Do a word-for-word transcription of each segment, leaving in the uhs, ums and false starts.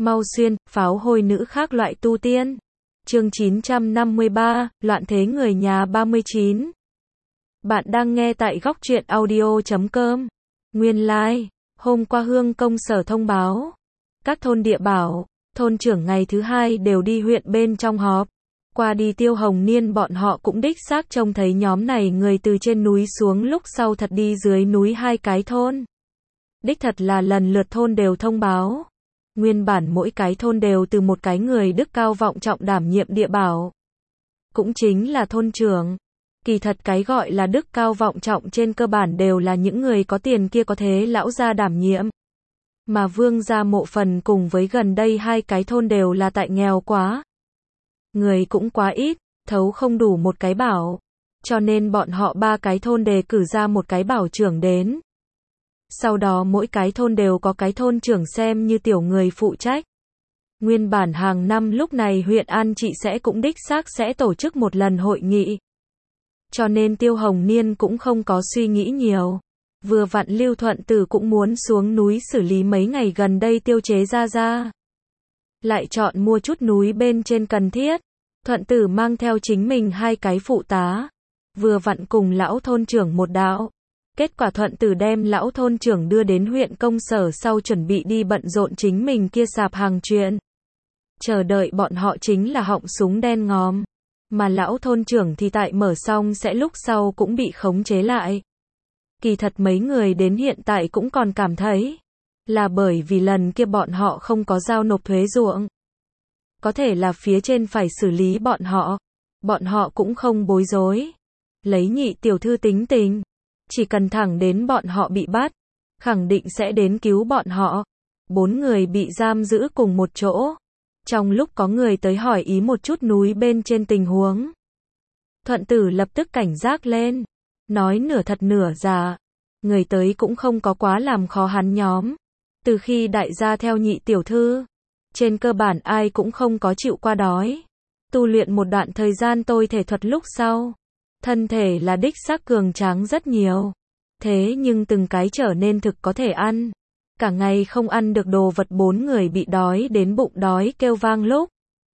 Mau xuyên, pháo hôi nữ khác loại tu tiên. Chương chín trăm năm mươi ba, loạn thế người nhà ba mươi chín. Bạn đang nghe tại góc truyện audio chấm com. Nguyên lai, like, hôm qua Hương công sở thông báo, các thôn địa bảo, thôn trưởng ngày thứ hai đều đi huyện bên trong họp. Qua đi Tiêu Hồng Niên bọn họ cũng đích xác trông thấy nhóm này người từ trên núi xuống, lúc sau thật đi dưới núi hai cái thôn. Đích thật là lần lượt thôn đều thông báo. Nguyên bản mỗi cái thôn đều từ một cái người đức cao vọng trọng đảm nhiệm địa bảo. Cũng chính là thôn trưởng. Kỳ thật cái gọi là đức cao vọng trọng trên cơ bản đều là những người có tiền kia có thế lão gia đảm nhiệm. Mà Vương gia Mộ Phần cùng với gần đây hai cái thôn đều là tại nghèo quá. Người cũng quá ít, thấu không đủ một cái bảo. Cho nên bọn họ ba cái thôn đề cử ra một cái bảo trưởng đến. Sau đó mỗi cái thôn đều có cái thôn trưởng xem như tiểu người phụ trách. Nguyên bản hàng năm lúc này huyện An Trị sẽ cũng đích xác sẽ tổ chức một lần hội nghị. Cho nên Tiêu Hồng Niên cũng không có suy nghĩ nhiều. Vừa vặn Lưu Thuận Tử cũng muốn xuống núi xử lý mấy ngày gần đây tiêu chế ra ra. Lại chọn mua chút núi bên trên cần thiết. Thuận Tử mang theo chính mình hai cái phụ tá. Vừa vặn cùng lão thôn trưởng một đạo. Kết quả Thuận Tử đem lão thôn trưởng đưa đến huyện công sở sau chuẩn bị đi bận rộn chính mình kia sạp hàng chuyện. Chờ đợi bọn họ chính là họng súng đen ngòm. Mà lão thôn trưởng thì tại mở xong sẽ lúc sau cũng bị khống chế lại. Kỳ thật mấy người đến hiện tại cũng còn cảm thấy là bởi vì lần kia bọn họ không có giao nộp thuế ruộng. Có thể là phía trên phải xử lý bọn họ. Bọn họ cũng không bối rối. Lấy nhị tiểu thư tính tình. Chỉ cần thẳng đến bọn họ bị bắt, khẳng định sẽ đến cứu bọn họ. Bốn người bị giam giữ cùng một chỗ. Trong lúc có người tới hỏi ý một chút núi bên trên tình huống, Thuận Tử lập tức cảnh giác lên. Nói nửa thật nửa giả. Người tới cũng không có quá làm khó hắn nhóm. Từ khi đại gia theo nhị tiểu thư, trên cơ bản ai cũng không có chịu qua đói. Tu luyện một đoạn thời gian tôi thể thuật lúc sau. Thân thể là đích xác cường tráng rất nhiều. Thế nhưng từng cái trở nên thực có thể ăn. Cả ngày không ăn được đồ vật, bốn người bị đói đến bụng đói kêu vang lúc.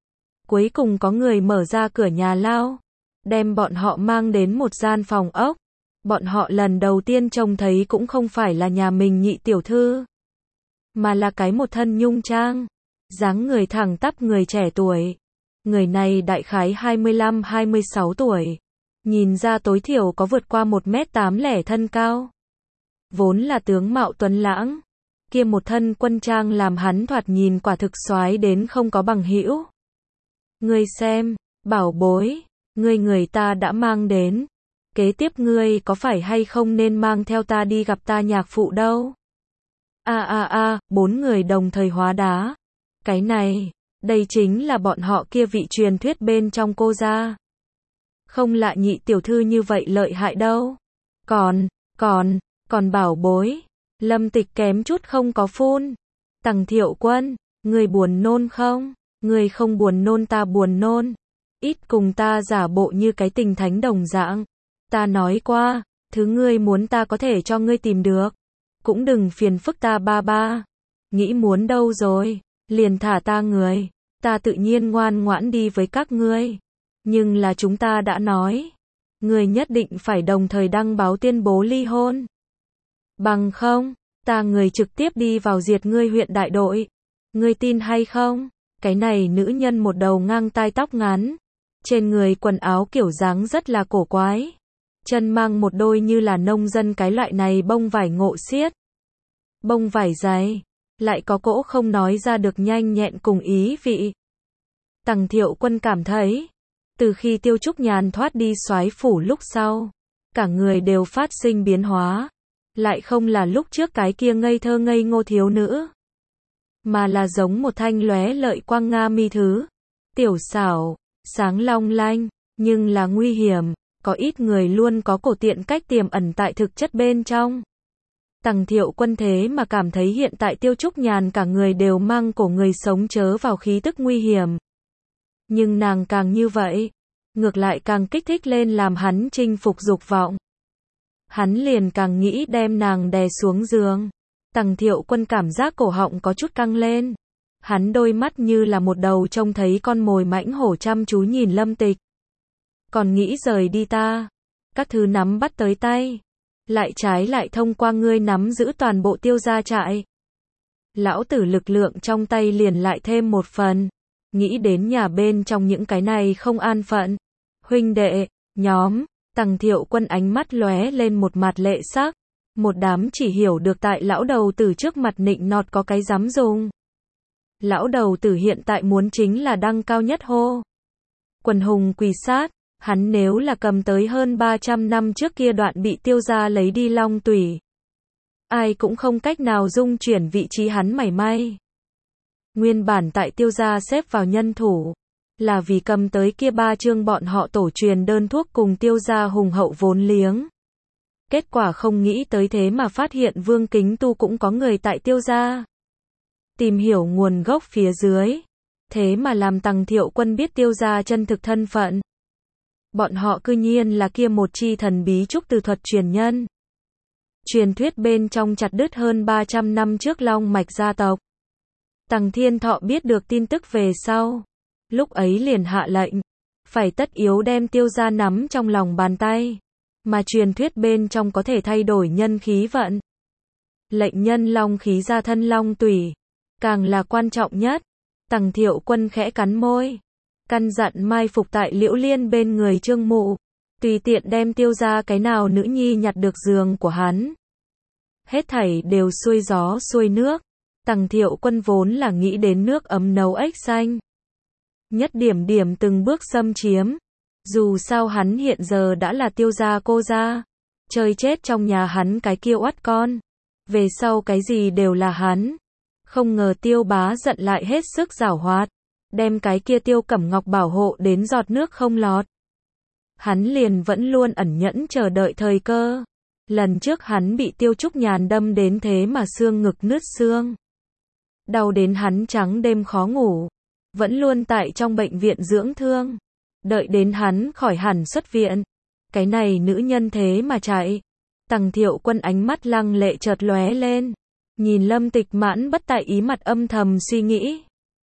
Cuối cùng có người mở ra cửa nhà lao. Đem bọn họ mang đến một gian phòng ốc. Bọn họ lần đầu tiên trông thấy cũng không phải là nhà mình nhị tiểu thư. Mà là cái một thân nhung trang. Dáng người thẳng tắp người trẻ tuổi. Người này đại khái hai mươi lăm hai mươi sáu tuổi. Nhìn ra tối thiểu có vượt qua một mét tám lẻ thân cao. Vốn là tướng mạo tuấn lãng. Kia một thân quân trang làm hắn thoạt nhìn quả thực soái đến không có bằng hữu. Ngươi xem, bảo bối, ngươi người ta đã mang đến. Kế tiếp ngươi có phải hay không nên mang theo ta đi gặp ta nhạc phụ đâu? A a a, bốn người đồng thời hóa đá. Cái này, đây chính là bọn họ kia vị truyền thuyết bên trong cô gia. Không lạ nhị tiểu thư như vậy lợi hại đâu. Còn, còn, còn bảo bối. Lâm Tịch kém chút không có phun. Tằng Thiệu Quân, người buồn nôn không? Người không buồn nôn ta buồn nôn. Ít cùng ta giả bộ như cái tình thánh đồng dạng. Ta nói qua, thứ ngươi muốn ta có thể cho ngươi tìm được. Cũng đừng phiền phức ta ba ba. Nghĩ muốn đâu rồi, liền thả ta người. Ta tự nhiên ngoan ngoãn đi với các ngươi. Nhưng là chúng ta đã nói, người nhất định phải đồng thời đăng báo tuyên bố ly hôn. Bằng không, ta người trực tiếp đi vào diệt ngươi huyện đại đội. Ngươi tin hay không? Cái này nữ nhân một đầu ngang tai tóc ngắn. Trên người quần áo kiểu dáng rất là cổ quái. Chân mang một đôi như là nông dân cái loại này bông vải ngộ xiết. Bông vải dày. Lại có cỗ không nói ra được nhanh nhẹn cùng ý vị. Tằng Thiệu Quân cảm thấy. Từ khi Tiêu Trúc Nhàn thoát đi soái phủ lúc sau, cả người đều phát sinh biến hóa. Lại không là lúc trước cái kia ngây thơ ngây ngô thiếu nữ. Mà là giống một thanh lóe lợi quang nga mi thứ. Tiểu xảo, sáng long lanh, nhưng là nguy hiểm. Có ít người luôn có cổ tiện cách tiềm ẩn tại thực chất bên trong. Tằng Thiệu Quân thế mà cảm thấy hiện tại Tiêu Trúc Nhàn cả người đều mang cổ người sống chớ vào khí tức nguy hiểm. Nhưng nàng càng như vậy, ngược lại càng kích thích lên làm hắn chinh phục dục vọng. Hắn liền càng nghĩ đem nàng đè xuống giường. Tằng Thiệu Quân cảm giác cổ họng có chút căng lên. Hắn đôi mắt như là một đầu trông thấy con mồi mãnh hổ chăm chú nhìn Lâm Tịch. Còn nghĩ rời đi ta, các thứ nắm bắt tới tay, lại trái lại thông qua ngươi nắm giữ toàn bộ Tiêu gia trại. Lão tử lực lượng trong tay liền lại thêm một phần, nghĩ đến nhà bên trong những cái này không an phận. Huynh đệ, nhóm, Tằng Thiệu Quân ánh mắt lóe lên một mặt lệ sắc, một đám chỉ hiểu được tại lão đầu tử trước mặt nịnh nọt có cái dám dùng. Lão đầu tử hiện tại muốn chính là đăng cao nhất hô. Quần hùng quỳ sát, hắn nếu là cầm tới hơn ba trăm năm trước kia đoạn bị Tiêu gia lấy đi long tủy, ai cũng không cách nào dung chuyển vị trí hắn mảy may. Nguyên bản tại Tiêu gia xếp vào nhân thủ, là vì cầm tới kia ba chương bọn họ tổ truyền đơn thuốc cùng Tiêu gia hùng hậu vốn liếng. Kết quả không nghĩ tới thế mà phát hiện Vương Kính Tu cũng có người tại Tiêu gia. Tìm hiểu nguồn gốc phía dưới, thế mà làm Tằng Thiệu Quân biết Tiêu gia chân thực thân phận. Bọn họ cư nhiên là kia một chi thần bí trúc từ thuật truyền nhân. Truyền thuyết bên trong chặt đứt hơn ba trăm năm trước long mạch gia tộc. Tằng Thiên Thọ biết được tin tức về sau, lúc ấy liền hạ lệnh, phải tất yếu đem Tiêu gia nắm trong lòng bàn tay, mà truyền thuyết bên trong có thể thay đổi nhân khí vận. Lệnh nhân long khí ra thân long tủy, càng là quan trọng nhất. Tằng Thiệu Quân khẽ cắn môi, căn dặn mai phục tại Liễu Liên bên người Trương Mụ, tùy tiện đem Tiêu gia cái nào nữ nhi nhặt được giường của hắn. Hết thảy đều xuôi gió xuôi nước. Tằng Thiệu Quân vốn là nghĩ đến nước ấm nấu ếch xanh, nhất điểm điểm từng bước xâm chiếm. Dù sao hắn hiện giờ đã là Tiêu gia cô gia, chơi chết trong nhà hắn cái kia oắt con, về sau cái gì đều là hắn. Không ngờ Tiêu bá giận lại hết sức giảo hoạt, đem cái kia Tiêu Cẩm Ngọc bảo hộ đến giọt nước không lọt. Hắn liền vẫn luôn ẩn nhẫn chờ đợi thời cơ. Lần trước hắn bị Tiêu Trúc Nhàn đâm đến thế mà xương ngực nứt xương, đau đến hắn trắng đêm khó ngủ, vẫn luôn tại trong bệnh viện dưỡng thương. Đợi đến hắn khỏi hẳn xuất viện, cái này nữ nhân thế mà chạy. Tằng Thiệu Quân ánh mắt lăng lệ chợt lóe lên, nhìn Lâm Tịch mãn bất tại ý mặt âm thầm suy nghĩ.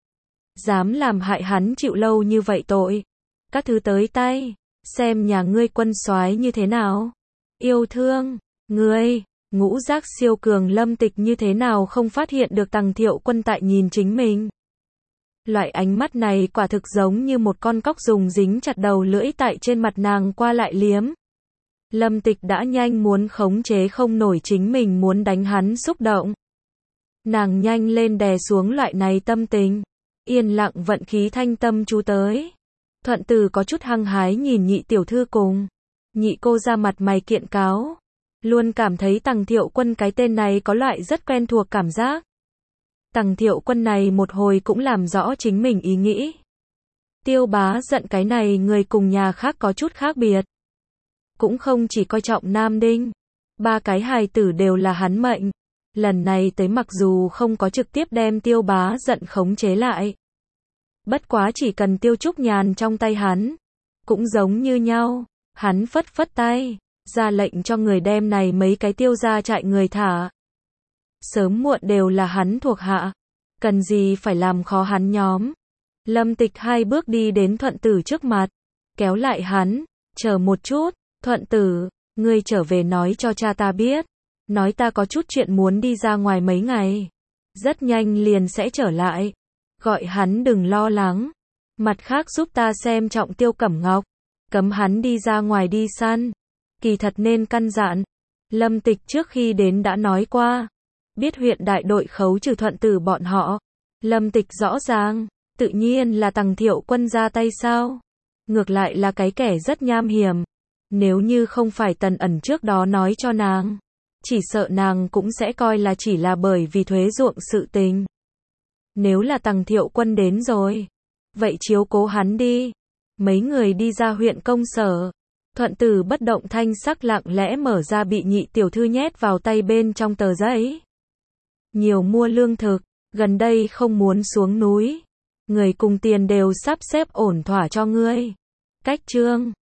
Dám làm hại hắn chịu lâu như vậy tội, các thứ tới tay, xem nhà ngươi quân soái như thế nào. Yêu thương, ngươi, ngũ giác siêu cường Lâm Tịch như thế nào không phát hiện được Tằng Thiệu Quân tại nhìn chính mình. Loại ánh mắt này quả thực giống như một con cóc dùng dính chặt đầu lưỡi tại trên mặt nàng qua lại liếm. Lâm Tịch đã nhanh muốn khống chế không nổi chính mình muốn đánh hắn xúc động. Nàng nhanh lên đè xuống loại này tâm tình, yên lặng vận khí thanh tâm chú tới. Thuận Từ có chút hăng hái nhìn nhị tiểu thư cùng nhị cô ra mặt mày kiện cáo, luôn cảm thấy Tằng Thiệu Quân cái tên này có loại rất quen thuộc cảm giác. Tằng Thiệu Quân này một hồi cũng làm rõ chính mình ý nghĩ. Tiêu bá giận cái này người cùng nhà khác có chút khác biệt, cũng không chỉ coi trọng Nam Đinh, ba cái hài tử đều là hắn mệnh. Lần này tới mặc dù không có trực tiếp đem Tiêu bá giận khống chế lại, bất quá chỉ cần Tiêu Trúc Nhàn trong tay hắn, cũng giống như nhau. Hắn phất phất tay, ra lệnh cho người đem này mấy cái Tiêu gia trại người thả. Sớm muộn đều là hắn thuộc hạ, cần gì phải làm khó hắn nhóm. Lâm Tịch hai bước đi đến Thuận Tử trước mặt, kéo lại hắn, chờ một chút, Thuận Tử, ngươi trở về nói cho cha ta biết, nói ta có chút chuyện muốn đi ra ngoài mấy ngày, rất nhanh liền sẽ trở lại, gọi hắn đừng lo lắng, mặt khác giúp ta xem trọng Tiêu Cẩm Ngọc, cấm hắn đi ra ngoài đi săn. Kỳ thật nên căn dặn, Lâm Tịch trước khi đến đã nói qua, biết huyện đại đội khấu trừ Thuận Tử bọn họ. Lâm Tịch rõ ràng, tự nhiên là Tằng Thiệu Quân ra tay sao? Ngược lại là cái kẻ rất nham hiểm. Nếu như không phải Tần Ẩn trước đó nói cho nàng, chỉ sợ nàng cũng sẽ coi là chỉ là bởi vì thuế ruộng sự tình. Nếu là Tằng Thiệu Quân đến rồi, vậy chiếu cố hắn đi. Mấy người đi ra huyện công sở. Thuận Tử bất động thanh sắc lặng lẽ mở ra bị nhị tiểu thư nhét vào tay bên trong tờ giấy. Nhiều mua lương thực, gần đây không muốn xuống núi. Người cùng tiền đều sắp xếp ổn thỏa cho ngươi. Cách chương